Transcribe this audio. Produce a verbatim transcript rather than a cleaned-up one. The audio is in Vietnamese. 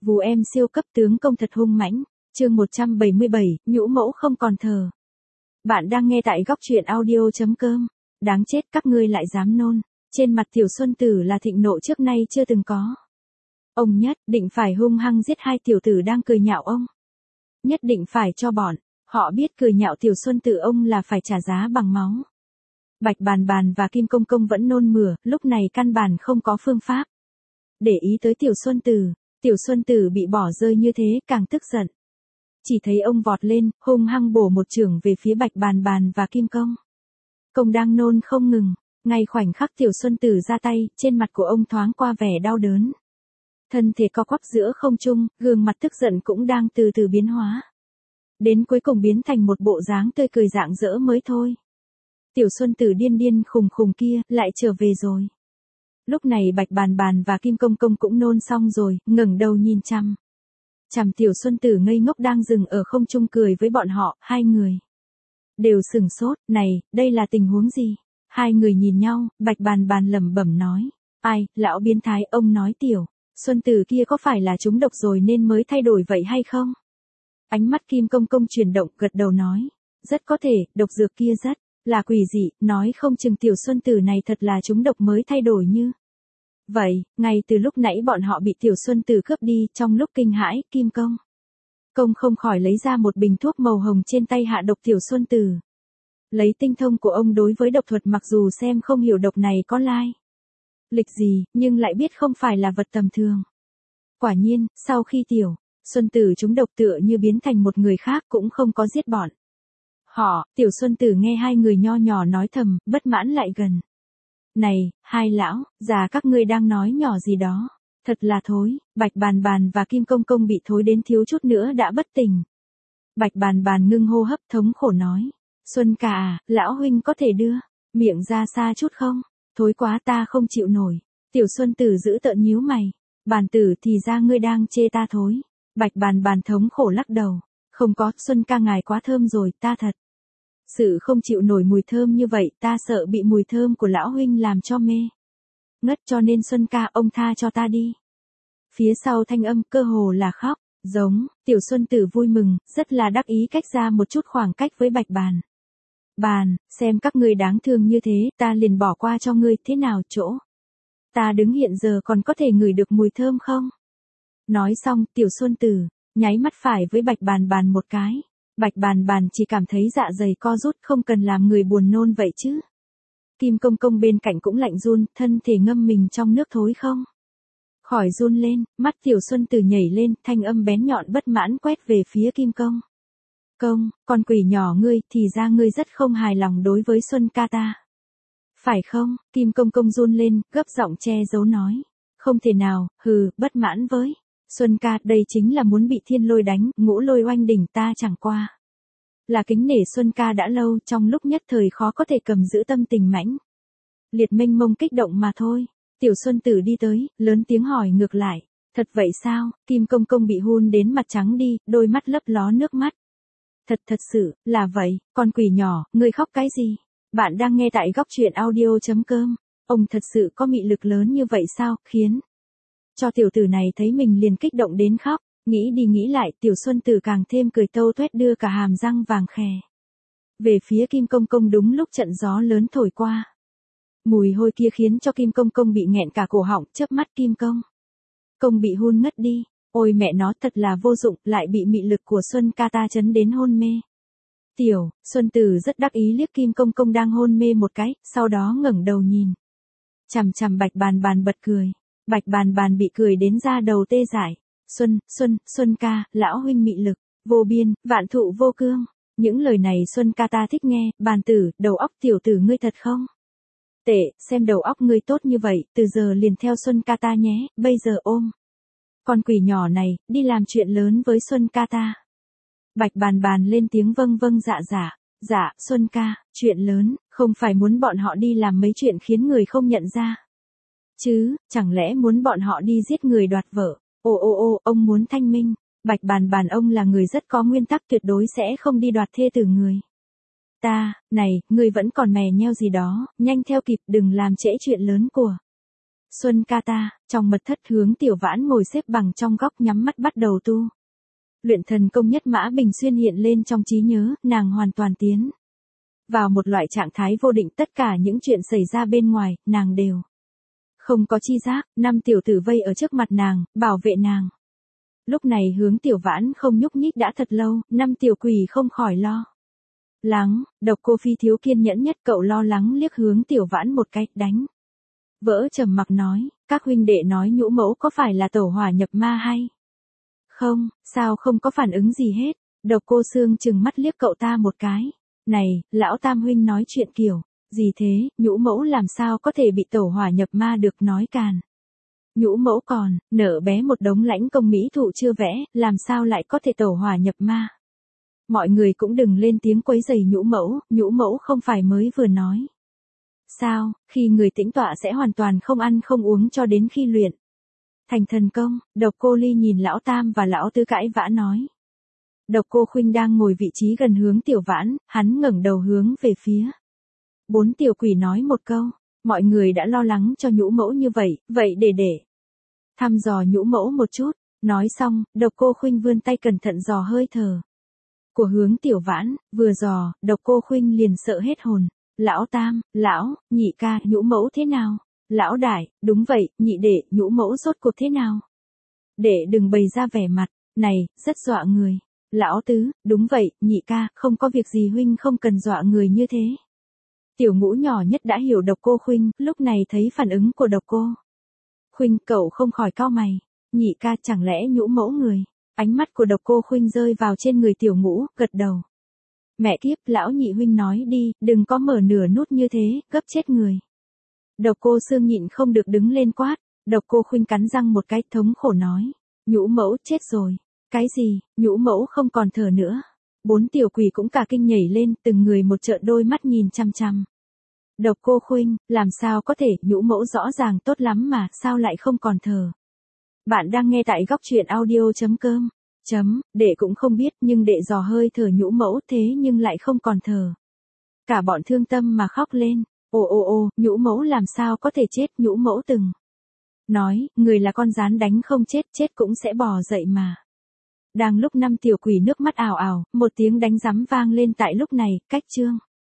Vù em siêu cấp tướng công thật hung mãnh, chương một trăm bảy mươi bảy, nhũ mẫu không còn thờ. Bạn đang nghe tại góc truyện audio chấm com. Đáng chết các ngươi lại dám nôn. Trên mặt Tiểu Xuân Tử là thịnh nộ trước nay chưa từng có. Ông nhất định phải hung hăng giết hai tiểu tử đang cười nhạo ông. Nhất định phải cho bọn họ biết cười nhạo Tiểu Xuân Tử ông là phải trả giá bằng máu. Bạch Bàn Bàn và Kim Công Công vẫn nôn mửa, lúc này căn bản không có phương pháp để ý tới Tiểu Xuân Tử. Tiểu Xuân Tử bị bỏ rơi như thế càng tức giận. Chỉ thấy ông vọt lên, hung hăng bổ một chưởng về phía Bạch Bàn Bàn và Kim Công Công đang nôn không ngừng. Ngay khoảnh khắc Tiểu Xuân Tử ra tay, trên mặt của ông thoáng qua vẻ đau đớn. Thân thể co quắp giữa không trung, gương mặt tức giận cũng đang từ từ biến hóa. Đến cuối cùng biến thành một bộ dáng tươi cười rạng rỡ mới thôi. Tiểu Xuân Tử điên điên khùng khùng kia, lại trở về rồi. Lúc này Bạch Bàn Bàn và Kim Công Công cũng nôn xong rồi, ngẩng đầu nhìn chằm chằm Tiểu Xuân Tử ngây ngốc đang dừng ở không trung cười với bọn họ, hai người đều sửng sốt, này, đây là tình huống gì? Hai người nhìn nhau, Bạch Bàn Bàn lẩm bẩm nói, ai, lão biến thái, ông nói Tiểu Xuân Tử kia có phải là trúng độc rồi nên mới thay đổi vậy hay không? Ánh mắt Kim Công Công chuyển động, gật đầu nói, rất có thể, độc dược kia rất là quỷ dị, nói không chừng Tiểu Xuân Tử này thật là trúng độc mới thay đổi như vậy. Ngay từ lúc nãy bọn họ bị Tiểu Xuân Tử cướp đi, trong lúc kinh hãi, Kim Công Công không khỏi lấy ra một bình thuốc màu hồng trên tay hạ độc Tiểu Xuân Tử. Lấy tinh thông của ông đối với độc thuật, mặc dù xem không hiểu độc này có lai lịch gì, nhưng lại biết không phải là vật tầm thường. Quả nhiên, sau khi Tiểu Xuân Tử trúng độc tựa như biến thành một người khác, cũng không có giết bọn họ. Tiểu Xuân Tử nghe hai người nho nhỏ nói thầm, bất mãn lại gần. Này, hai lão, già các ngươi đang nói nhỏ gì đó. Thật là thối. Bạch Bàn Bàn và Kim Công Công bị thối đến thiếu chút nữa đã bất tỉnh. Bạch Bàn Bàn ngưng hô hấp thống khổ nói. Xuân ca à, lão huynh có thể đưa miệng ra xa chút không? Thối quá ta không chịu nổi. Tiểu Xuân Tử giữ tợn nhíu mày. Bàn tử thì ra ngươi đang chê ta thối. Bạch Bàn Bàn thống khổ lắc đầu. Không có, Xuân ca ngài quá thơm rồi, ta thật sự không chịu nổi mùi thơm như vậy, ta sợ bị mùi thơm của lão huynh làm cho mê ngất, cho nên Xuân ca ông tha cho ta đi. Phía sau thanh âm cơ hồ là khóc, giống. Tiểu Xuân Tử vui mừng, rất là đắc ý cách ra một chút khoảng cách với Bạch Bàn Bàn, xem các ngươi đáng thương như thế, ta liền bỏ qua cho ngươi, thế nào chỗ ta đứng hiện giờ còn có thể ngửi được mùi thơm không? Nói xong, Tiểu Xuân Tử nháy mắt phải với Bạch Bàn Bàn một cái. Bạch Bàn Bàn chỉ cảm thấy dạ dày co rút, không cần làm người buồn nôn vậy chứ. Kim Công Công bên cạnh cũng lạnh run, thân thể ngâm mình trong nước thối không khỏi run lên. Mắt Tiểu Xuân Tử nhảy lên, thanh âm bén nhọn bất mãn quét về phía Kim Công Công, con quỷ nhỏ ngươi, thì ra ngươi rất không hài lòng đối với Xuân ca ta. Phải không? Kim Công Công run lên, gấp giọng che giấu nói. Không thể nào, hừ, bất mãn với Xuân ca, đây chính là muốn bị thiên lôi đánh, ngũ lôi oanh đỉnh, ta chẳng qua là kính nể Xuân ca đã lâu, trong lúc nhất thời khó có thể cầm giữ tâm tình mãnh liệt mênh mông kích động mà thôi. Tiểu Xuân Tử đi tới, lớn tiếng hỏi ngược lại. Thật vậy sao? Kim Công Công bị hun đến mặt trắng đi, đôi mắt lấp ló nước mắt. Thật thật sự, là vậy, con quỷ nhỏ, ngươi khóc cái gì? Bạn đang nghe tại góc truyện audio chấm com. Ông thật sự có mị lực lớn như vậy sao, khiến cho tiểu tử này thấy mình liền kích động đến khóc. Nghĩ đi nghĩ lại, Tiểu Xuân Tử càng thêm cười tâu tuét, đưa cả hàm răng vàng khè về phía Kim Công Công đúng lúc trận gió lớn thổi qua. Mùi hôi kia khiến cho Kim Công Công bị nghẹn cả cổ họng, chớp mắt Kim Công Công bị hun ngất đi. Ôi mẹ nó, thật là vô dụng, lại bị mị lực của Xuân ca ta chấn đến hôn mê. Tiểu Xuân Tử rất đắc ý liếc Kim Công Công đang hôn mê một cái, sau đó ngẩng đầu nhìn chằm chằm Bạch Bàn Bàn bật cười. Bạch Bàn Bàn bị cười đến da đầu tê dại. Xuân, Xuân, Xuân ca, lão huynh mị lực vô biên, vạn thụ vô cương. Những lời này Xuân ca ta thích nghe. Bàn tử, đầu óc tiểu tử ngươi thật không tệ, xem đầu óc ngươi tốt như vậy, từ giờ liền theo Xuân ca ta nhé, bây giờ ôm con quỷ nhỏ này, đi làm chuyện lớn với Xuân ca ta. Bạch Bàn Bàn lên tiếng vâng vâng dạ dạ. Dạ, Xuân ca, chuyện lớn, không phải muốn bọn họ đi làm mấy chuyện khiến người không nhận ra chứ, chẳng lẽ muốn bọn họ đi giết người đoạt vợ? Ô ô ô, ông muốn thanh minh. Bạch Bàn Bàn ông là người rất có nguyên tắc, tuyệt đối sẽ không đi đoạt thê tử người ta. Này, ngươi vẫn còn mè nheo gì đó, nhanh theo kịp, đừng làm trễ chuyện lớn của Xuân ca ta, trong mật thất Hướng Tiểu Vãn ngồi xếp bằng trong góc nhắm mắt bắt đầu tu. Luyện thần công nhất mã bình xuyên hiện lên trong trí nhớ, nàng hoàn toàn tiến vào một loại trạng thái vô định, tất cả những chuyện xảy ra bên ngoài, nàng đều không có chi giác. Năm tiểu tử vây ở trước mặt nàng, bảo vệ nàng. Lúc này Hướng Tiểu Vãn không nhúc nhích đã thật lâu, năm tiểu quỷ không khỏi lo lắng. Độc Cô Phi thiếu kiên nhẫn nhất, cậu lo lắng liếc Hướng Tiểu Vãn một cái, đánh vỡ trầm mặc nói, các huynh đệ nói nhũ mẫu có phải là tẩu hỏa nhập ma hay không, sao không có phản ứng gì hết. Độc Cô Sương chừng mắt liếc cậu ta một cái, này, lão tam huynh nói chuyện kiểu gì thế, nhũ mẫu làm sao có thể bị tẩu hỏa nhập ma được, nói càn. Nhũ mẫu còn nở bé một đống lãnh công mỹ thụ chưa vẽ, làm sao lại có thể tẩu hỏa nhập ma. Mọi người cũng đừng lên tiếng quấy rầy nhũ mẫu, nhũ mẫu không phải mới vừa nói sao, khi người tĩnh tọa sẽ hoàn toàn không ăn không uống cho đến khi luyện thành thần công. Độc Cô Ly nhìn lão tam và lão tứ cãi vã nói. Độc Cô Khuynh đang ngồi vị trí gần Hướng Tiểu Vãn, hắn ngẩng đầu hướng về phía bốn tiểu quỷ nói một câu, mọi người đã lo lắng cho nhũ mẫu như vậy, vậy để để thăm dò nhũ mẫu một chút. Nói xong, Độc Cô Khuynh vươn tay cẩn thận dò hơi thở của Hướng Tiểu Vãn, vừa dò, Độc Cô Khuynh liền sợ hết hồn. Lão tam, lão, nhị ca, nhũ mẫu thế nào? Lão đại, đúng vậy, nhị đệ, nhũ mẫu rốt cuộc thế nào? Đệ đừng bày ra vẻ mặt này, rất dọa người. Lão tứ, đúng vậy, nhị ca, không có việc gì huynh không cần dọa người như thế. Tiểu ngũ nhỏ nhất đã hiểu Độc Cô Khuynh, lúc này thấy phản ứng của Độc Cô Khuynh, cậu không khỏi cau mày. Nhị ca, chẳng lẽ nhũ mẫu người? Ánh mắt của Độc Cô Khuynh rơi vào trên người tiểu ngũ, gật đầu. Mẹ kiếp, lão nhị huynh nói đi, đừng có mở nửa nút như thế, gấp chết người. Độc Cô Sương nhịn không được đứng lên quát. Độc Cô Khuynh cắn răng một cái, thống khổ nói. Nhũ mẫu chết rồi. Cái gì, nhũ mẫu không còn thở nữa. Bốn tiểu quỷ cũng cả kinh nhảy lên, từng người một trợn đôi mắt nhìn chăm chăm. Độc Cô Khuynh, làm sao có thể, nhũ mẫu rõ ràng tốt lắm mà, sao lại không còn thở. Bạn đang nghe tại góc truyện audio.com. Chấm, đệ cũng không biết, nhưng đệ dò hơi thở nhũ mẫu thế nhưng lại không còn thở. Cả bọn thương tâm mà khóc lên. Ồ ồ ồ, nhũ mẫu làm sao có thể chết, nhũ mẫu từng nói, người là con gián đánh không chết, chết cũng sẽ bò dậy mà. Đang lúc năm tiểu quỷ nước mắt ào ào, một tiếng đánh rắm vang lên tại lúc này, cách chương